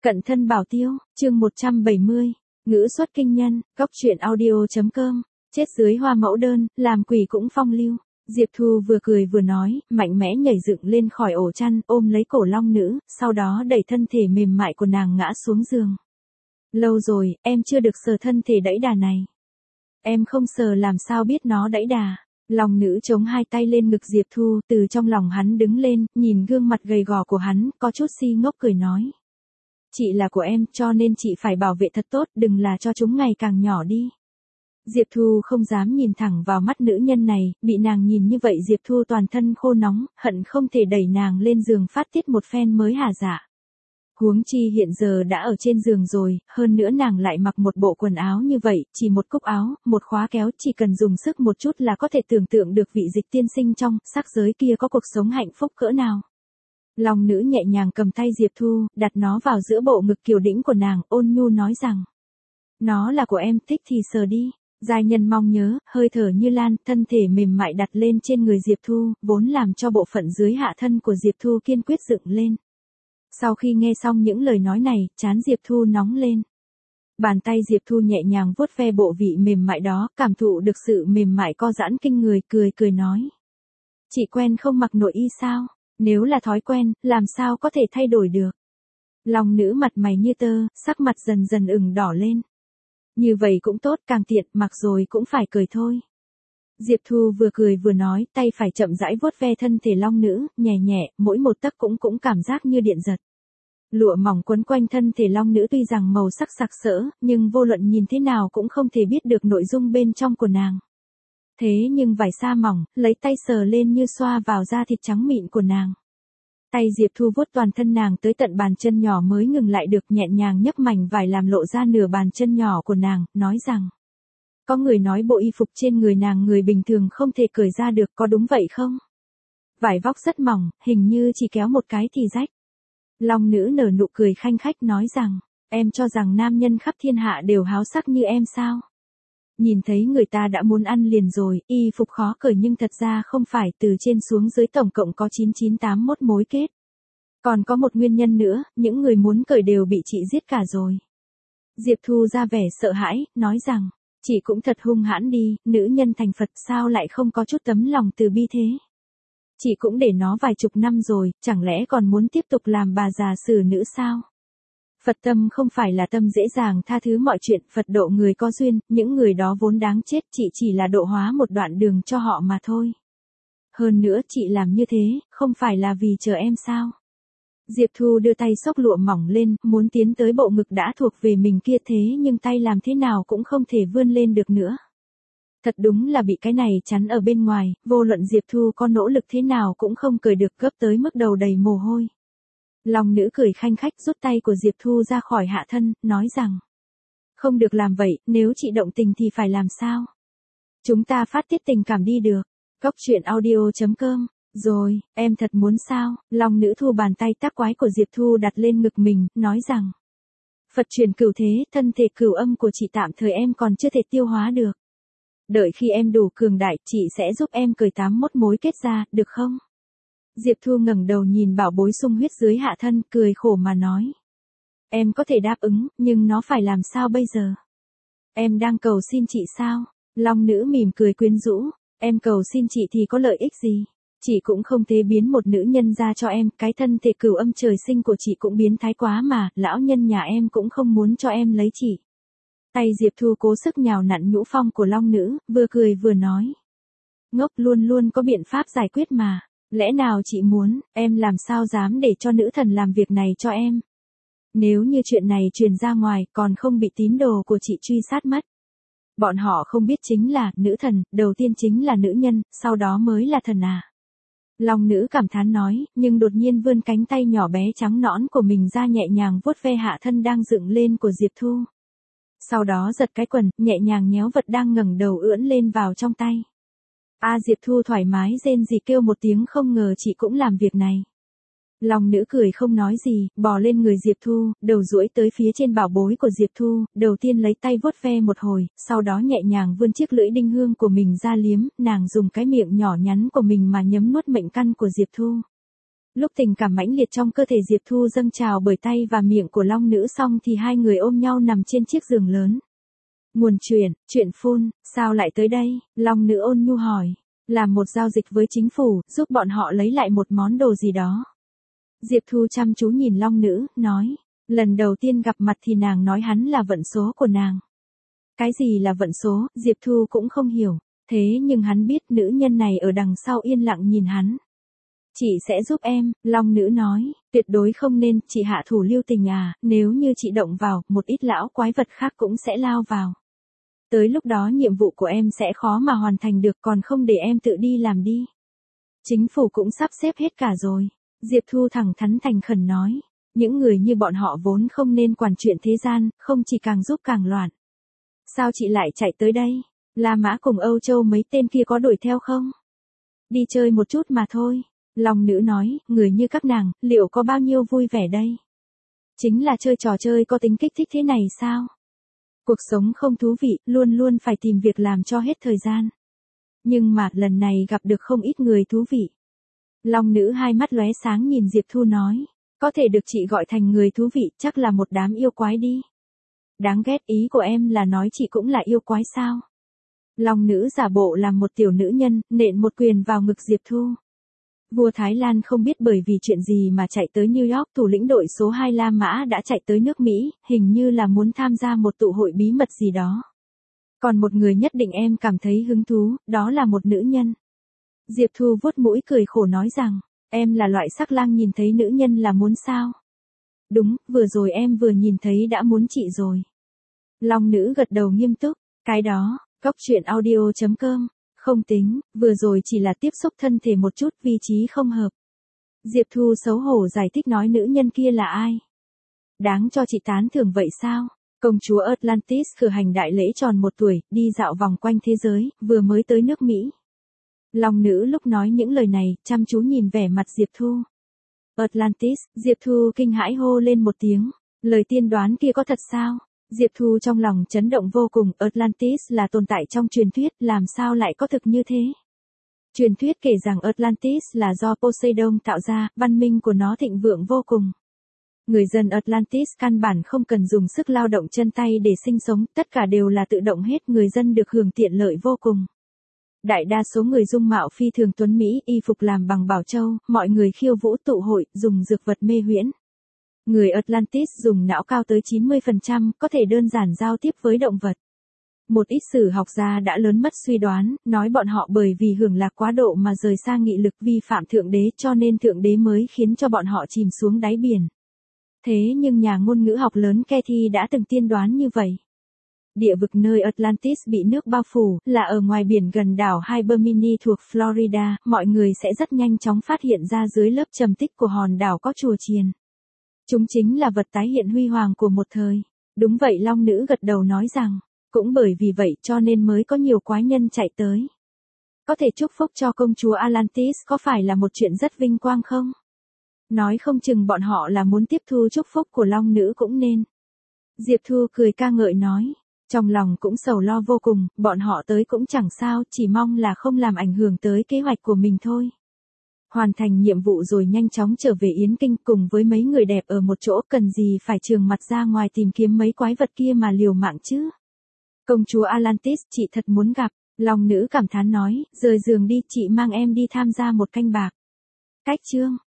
Cận thân bảo tiêu, chương 170, ngữ xuất kinh nhân, góc truyện audio.com, chết dưới hoa mẫu đơn, làm quỷ cũng phong lưu. Diệp Thu vừa cười vừa nói, mạnh mẽ nhảy dựng lên khỏi ổ chăn, ôm lấy cổ Long Nữ, sau đó đẩy thân thể mềm mại của nàng ngã xuống giường. Lâu rồi, em chưa được sờ thân thể đẫy đà này. Em không sờ làm sao biết nó đẫy đà. Long Nữ chống hai tay lên ngực Diệp Thu, từ trong lòng hắn đứng lên, nhìn gương mặt gầy gò của hắn, có chút si ngốc cười nói. Chị là của em, cho nên chị phải bảo vệ thật tốt, đừng là cho chúng ngày càng nhỏ đi. Diệp Thu không dám nhìn thẳng vào mắt nữ nhân này, bị nàng nhìn như vậy Diệp Thu toàn thân khô nóng, hận không thể đẩy nàng lên giường phát tiết một phen mới hả dạ. Huống chi hiện giờ đã ở trên giường rồi, hơn nữa nàng lại mặc một bộ quần áo như vậy, chỉ một cúc áo, một khóa kéo, chỉ cần dùng sức một chút là có thể tưởng tượng được vị Dịch tiên sinh trong sắc giới kia có cuộc sống hạnh phúc cỡ nào. Long Nữ nhẹ nhàng cầm tay Diệp Thu, đặt nó vào giữa bộ ngực kiều đĩnh của nàng, ôn nhu nói rằng. Nó là của em, thích thì sờ đi. Giai nhân mong nhớ, hơi thở như lan, thân thể mềm mại đặt lên trên người Diệp Thu, vốn làm cho bộ phận dưới hạ thân của Diệp Thu kiên quyết dựng lên. Sau khi nghe xong những lời nói này, trán Diệp Thu nóng lên. Bàn tay Diệp Thu nhẹ nhàng vuốt ve bộ vị mềm mại đó, cảm thụ được sự mềm mại co giãn kinh người, cười nói. Chị quen không mặc nội y sao? Nếu là thói quen, làm sao có thể thay đổi được? Long Nữ mặt mày như tơ, sắc mặt dần dần ửng đỏ lên. Như vậy cũng tốt, càng tiện, mặc rồi cũng phải cười thôi. Diệp Thu vừa cười vừa nói, tay phải chậm rãi vuốt ve thân thể Long Nữ, nhẹ nhẹ, mỗi một tấc cũng cảm giác như điện giật. Lụa mỏng quấn quanh thân thể Long Nữ tuy rằng màu sắc sặc sỡ, nhưng vô luận nhìn thế nào cũng không thể biết được nội dung bên trong của nàng. Thế nhưng vải sa mỏng, lấy tay sờ lên như xoa vào da thịt trắng mịn của nàng. Tay Diệp Thu vuốt toàn thân nàng tới tận bàn chân nhỏ mới ngừng lại được, nhẹ nhàng nhấc mảnh vải làm lộ ra nửa bàn chân nhỏ của nàng, nói rằng. Có người nói bộ y phục trên người nàng người bình thường không thể cởi ra được, có đúng vậy không? Vải vóc rất mỏng, hình như chỉ kéo một cái thì rách. Long Nữ nở nụ cười khanh khách nói rằng, em cho rằng nam nhân khắp thiên hạ đều háo sắc như em sao? Nhìn thấy người ta đã muốn ăn liền rồi, y phục khó cởi nhưng thật ra không phải, từ trên xuống dưới tổng cộng có 9981 mối kết. Còn có một nguyên nhân nữa, những người muốn cởi đều bị chị giết cả rồi. Diệp Thu ra vẻ sợ hãi, nói rằng, chị cũng thật hung hãn đi, nữ nhân thành Phật sao lại không có chút tấm lòng từ bi thế. Chị cũng để nó vài chục năm rồi, chẳng lẽ còn muốn tiếp tục làm bà già xử nữ sao? Phật tâm không phải là tâm dễ dàng tha thứ mọi chuyện, Phật độ người có duyên, những người đó vốn đáng chết, chị chỉ là độ hóa một đoạn đường cho họ mà thôi. Hơn nữa chị làm như thế, không phải là vì chờ em sao? Diệp Thu đưa tay xốc lụa mỏng lên, muốn tiến tới bộ ngực đã thuộc về mình kia thế nhưng tay làm thế nào cũng không thể vươn lên được nữa. Thật đúng là bị cái này chắn ở bên ngoài, vô luận Diệp Thu có nỗ lực thế nào cũng không cởi được, gấp tới mức đầu đầy mồ hôi. Long Nữ cười khanh khách rút tay của Diệp Thu ra khỏi hạ thân, nói rằng. Không được làm vậy, nếu chị động tình thì phải làm sao? Chúng ta phát tiết tình cảm đi được. Góc truyện audio.com. Rồi, em thật muốn sao? Long Nữ thu bàn tay tác quái của Diệp Thu đặt lên ngực mình, nói rằng. Phật truyền cửu thế, thân thể cửu âm của chị tạm thời em còn chưa thể tiêu hóa được. Đợi khi em đủ cường đại, chị sẽ giúp em cởi 81 mối kết ra, được không? Diệp Thu ngẩng đầu nhìn bảo bối sung huyết dưới hạ thân, cười khổ mà nói. Em có thể đáp ứng, nhưng nó phải làm sao bây giờ? Em đang cầu xin chị sao? Long Nữ mỉm cười quyến rũ. Em cầu xin chị thì có lợi ích gì? Chị cũng không thể biến một nữ nhân ra cho em, cái thân thể cửu âm trời sinh của chị cũng biến thái quá mà, lão nhân nhà em cũng không muốn cho em lấy chị. Tay Diệp Thu cố sức nhào nặn nhũ phong của Long Nữ, vừa cười vừa nói. Ngốc, luôn luôn có biện pháp giải quyết mà. Lẽ nào chị muốn, em làm sao dám để cho nữ thần làm việc này cho em? Nếu như chuyện này truyền ra ngoài, còn không bị tín đồ của chị truy sát mất. Bọn họ không biết chính là, nữ thần, đầu tiên chính là nữ nhân, sau đó mới là thần à. Long Nữ cảm thán nói, nhưng đột nhiên vươn cánh tay nhỏ bé trắng nõn của mình ra nhẹ nhàng vuốt ve hạ thân đang dựng lên của Diệp Thu. Sau đó giật cái quần, nhẹ nhàng nhéo vật đang ngẩng đầu ưỡn lên vào trong tay. Diệp Thu thoải mái rên rỉ kêu một tiếng, không ngờ chị cũng làm việc này. Long Nữ cười không nói gì, bò lên người Diệp Thu, đầu duỗi tới phía trên bảo bối của Diệp Thu, đầu tiên lấy tay vuốt ve một hồi, sau đó nhẹ nhàng vươn chiếc lưỡi đinh hương của mình ra liếm, nàng dùng cái miệng nhỏ nhắn của mình mà nhấm nuốt mệnh căn của Diệp Thu. Lúc tình cảm mãnh liệt trong cơ thể Diệp Thu dâng trào bởi tay và miệng của Long Nữ xong thì hai người ôm nhau nằm trên chiếc giường lớn. Nguồn chuyện phun, sao lại tới đây? Long Nữ ôn nhu hỏi. Làm một giao dịch với chính phủ, giúp bọn họ lấy lại một món đồ gì đó. Diệp Thu chăm chú nhìn Long Nữ, nói. Lần đầu tiên gặp mặt thì nàng nói hắn là vận số của nàng. Cái gì là vận số, Diệp Thu cũng không hiểu. Thế nhưng hắn biết nữ nhân này ở đằng sau yên lặng nhìn hắn. Chị sẽ giúp em, Long Nữ nói, tuyệt đối không nên, chị hạ thủ lưu tình à, nếu như chị động vào, một ít lão quái vật khác cũng sẽ lao vào. Tới lúc đó nhiệm vụ của em sẽ khó mà hoàn thành được, còn không để em tự đi làm đi. Chính phủ cũng sắp xếp hết cả rồi. Diệp Thu thẳng thắn thành khẩn nói, những người như bọn họ vốn không nên quản chuyện thế gian, không chỉ càng giúp càng loạn. Sao chị lại chạy tới đây? La Mã cùng Âu Châu mấy tên kia có đuổi theo không? Đi chơi một chút mà thôi. Long Nữ nói, người như các nàng, liệu có bao nhiêu vui vẻ đây? Chính là chơi trò chơi có tính kích thích thế này sao? Cuộc sống không thú vị, luôn luôn phải tìm việc làm cho hết thời gian. Nhưng mà, lần này gặp được không ít người thú vị. Long Nữ hai mắt lóe sáng nhìn Diệp Thu nói, có thể được chị gọi thành người thú vị, chắc là một đám yêu quái đi. Đáng ghét, ý của em là nói chị cũng là yêu quái sao? Long Nữ giả bộ làm một tiểu nữ nhân, nện một quyền vào ngực Diệp Thu. Vua Thái Lan không biết bởi vì chuyện gì mà chạy tới New York, thủ lĩnh đội số 2 La Mã đã chạy tới nước Mỹ, hình như là muốn tham gia một tụ hội bí mật gì đó. Còn một người nhất định em cảm thấy hứng thú, đó là một nữ nhân. Diệp Thu vuốt mũi cười khổ nói rằng, em là loại sắc lang nhìn thấy nữ nhân là muốn sao? Đúng, vừa rồi em vừa nhìn thấy đã muốn chị rồi. Long Nữ gật đầu nghiêm túc, cái đó, goctruyện.audio.com. Không tính, vừa rồi chỉ là tiếp xúc thân thể một chút, vị trí không hợp. Diệp Thu xấu hổ giải thích nói nữ nhân kia là ai? Đáng cho chị tán thưởng vậy sao? Công chúa Atlantis cử hành đại lễ tròn 1 tuổi, đi dạo vòng quanh thế giới, vừa mới tới nước Mỹ. Long Nữ lúc nói những lời này, chăm chú nhìn vẻ mặt Diệp Thu. Atlantis, Diệp Thu kinh hãi hô lên một tiếng. Lời tiên đoán kia có thật sao? Diệp Thu trong lòng chấn động vô cùng, Atlantis là tồn tại trong truyền thuyết, làm sao lại có thực như thế? Truyền thuyết kể rằng Atlantis là do Poseidon tạo ra, văn minh của nó thịnh vượng vô cùng. Người dân Atlantis căn bản không cần dùng sức lao động chân tay để sinh sống, tất cả đều là tự động hết, người dân được hưởng tiện lợi vô cùng. Đại đa số người dung mạo phi thường tuấn mỹ, y phục làm bằng bảo châu, mọi người khiêu vũ tụ hội, dùng dược vật mê huyễn. Người Atlantis dùng não cao tới 90%, có thể đơn giản giao tiếp với động vật. Một ít sử học gia đã lớn mất suy đoán, nói bọn họ bởi vì hưởng lạc quá độ mà rời xa nghị lực, vi phạm thượng đế, cho nên thượng đế mới khiến cho bọn họ chìm xuống đáy biển. Thế nhưng nhà ngôn ngữ học lớn Cathy đã từng tiên đoán như vậy. Địa vực nơi Atlantis bị nước bao phủ, là ở ngoài biển gần đảo Hibermini thuộc Florida, mọi người sẽ rất nhanh chóng phát hiện ra dưới lớp trầm tích của hòn đảo có chùa chiền. Chúng chính là vật tái hiện huy hoàng của một thời. Đúng vậy, Long Nữ gật đầu nói rằng, cũng bởi vì vậy cho nên mới có nhiều quái nhân chạy tới. Có thể chúc phúc cho công chúa Atlantis có phải là một chuyện rất vinh quang không? Nói không chừng bọn họ là muốn tiếp thu chúc phúc của Long Nữ cũng nên. Diệp Thu cười ca ngợi nói, trong lòng cũng sầu lo vô cùng, bọn họ tới cũng chẳng sao, chỉ mong là không làm ảnh hưởng tới kế hoạch của mình thôi. Hoàn thành nhiệm vụ rồi nhanh chóng trở về Yến Kinh cùng với mấy người đẹp ở một chỗ, cần gì phải trường mặt ra ngoài tìm kiếm mấy quái vật kia mà liều mạng chứ. Công chúa Atlantis, chị thật muốn gặp, Long Nữ cảm thán nói, rời giường đi, chị mang em đi tham gia một canh bạc. Cách chương